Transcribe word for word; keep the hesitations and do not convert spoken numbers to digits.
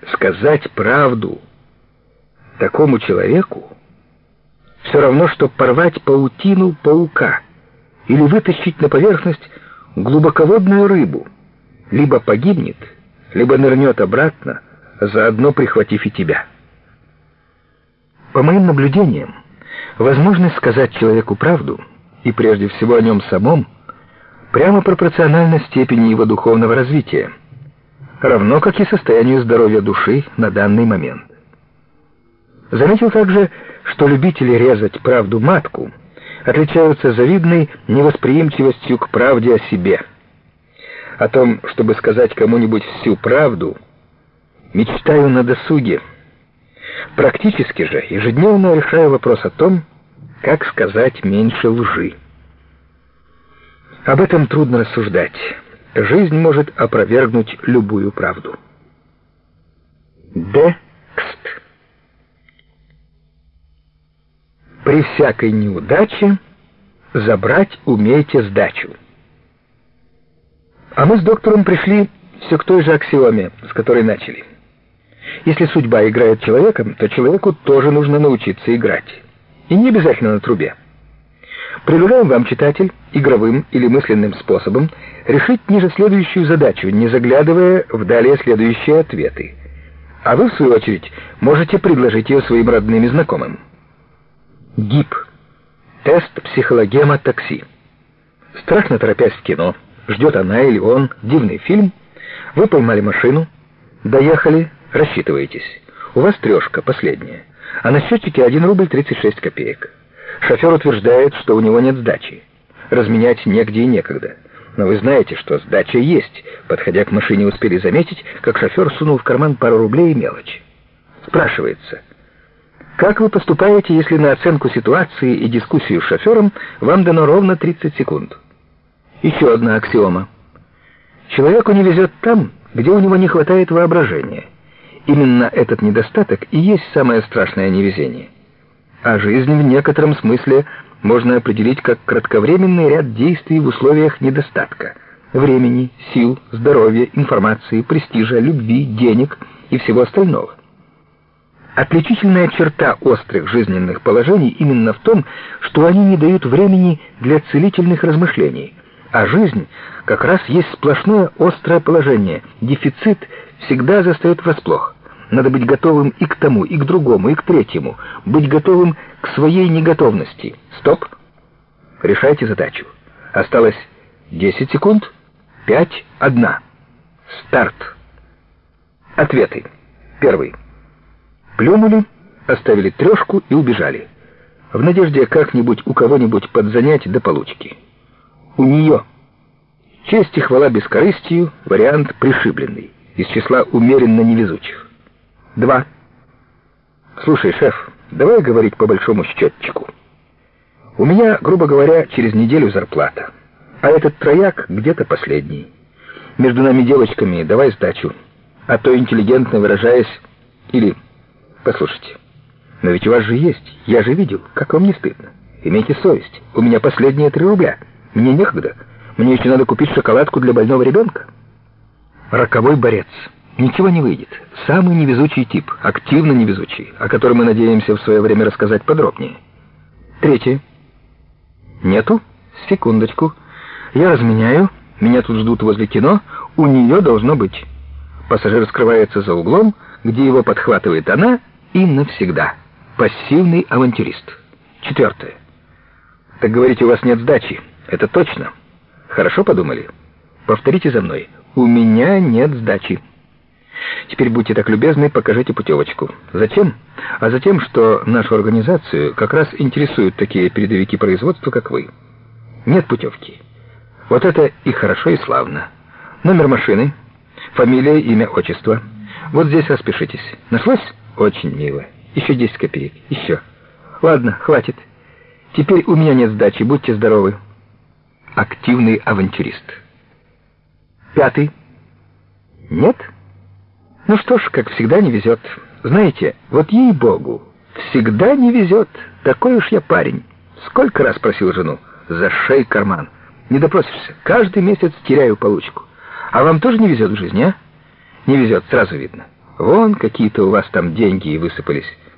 Сказать правду такому человеку все равно, что порвать паутину паука или вытащить на поверхность глубоководную рыбу. Либо погибнет, либо нырнет обратно, заодно прихватив и тебя. По моим наблюдениям, возможность сказать человеку правду, и прежде всего о нем самом, прямо пропорциональна степени его духовного развития, равно как и состоянию здоровья души на данный момент. Заметил также, что любители резать правду матку отличаются завидной невосприимчивостью к правде о себе. О том, чтобы сказать кому-нибудь всю правду, мечтаю на досуге. Практически же ежедневно решаю вопрос о том, как сказать меньше лжи. Об этом трудно рассуждать. Жизнь может опровергнуть любую правду. Текст. При всякой неудаче забрать умейте сдачу. А мы с доктором пришли все к той же аксиоме, с которой начали. Если судьба играет человеком, то человеку тоже нужно научиться играть. И не обязательно на трубе. Предлагаем вам, читатель, игровым или мысленным способом решить ниже следующую задачу, не заглядывая в далее следующие ответы. А вы, в свою очередь, можете предложить ее своим родным и знакомым. ГИП. Тест психологема такси. Страшно торопясь в кино. Ждет она или он дивный фильм. Вы поймали машину, доехали, рассчитываетесь. У вас трешка, последняя. А на счетчике один рубль тридцать шесть копеек. Шофер утверждает, что у него нет сдачи. Разменять негде и некогда. Но вы знаете, что сдача есть. Подходя к машине, успели заметить, как шофер сунул в карман пару рублей и мелочь. Спрашивается: как вы поступаете, если на оценку ситуации и дискуссию с шофером вам дано ровно тридцать секунд? Еще одна аксиома. Человеку не везет там, где у него не хватает воображения. Именно этот недостаток и есть самое страшное невезение. А жизнь в некотором смысле можно определить как кратковременный ряд действий в условиях недостатка времени, сил, здоровья, информации, престижа, любви, денег и всего остального. Отличительная черта острых жизненных положений именно в том, что они не дают времени для целительных размышлений, а жизнь как раз есть сплошное острое положение. Дефицит всегда застает врасплох. Надо быть готовым и к тому, и к другому, и к третьему. Быть готовым к своей неготовности. Стоп. Решайте задачу. Осталось десять секунд. пять, одна. Старт. Ответы. Первый. Плюнули, оставили трешку и убежали. В надежде как-нибудь у кого-нибудь подзанять до получки. У нее. Честь и хвала бескорыстию, вариант пришибленный, из числа умеренно невезучих. Два. Слушай, шеф, давай говорить по большому счетчику. У меня, грубо говоря, через неделю зарплата, а этот трояк где-то последний. Между нами девочками давай сдачу, а то, интеллигентно выражаясь, или... Послушайте, но ведь у вас же есть, я же видел, как вам не стыдно. Имейте совесть, у меня последние три рубля, мне некогда, мне еще надо купить шоколадку для больного ребенка. Роковой борец. Ничего не выйдет. Самый невезучий тип, активно невезучий, о котором мы надеемся в свое время рассказать подробнее. Третье. Нету? Секундочку. Я разменяю, меня тут ждут возле кино, у нее должно быть. Пассажир скрывается за углом, где его подхватывает она, и навсегда. Пассивный авантюрист. Четвертое. Так говорите, у вас нет сдачи. Это точно? Хорошо подумали? Повторите за мной. У меня нет сдачи. Теперь будьте так любезны, покажите путевочку. Зачем? А затем, что нашу организацию как раз интересуют такие передовики производства, как вы. Нет путевки. Вот это и хорошо, и славно. Номер машины, фамилия, имя, отчество. Вот здесь распишитесь. Нашлось? Очень мило. Еще десять копеек. Еще. Ладно, хватит. Теперь у меня нет сдачи. Будьте здоровы. Активный авантюрист. Пятый. Нет? Ну что ж, как всегда, не везет. Знаете, вот ей-богу, всегда не везет. Такой уж я парень. Сколько раз просил жену. За шею карман. Не допросишься. Каждый месяц теряю получку. А вам тоже не везет в жизни, а? Не везет, сразу видно. Вон какие-то у вас там деньги и высыпались.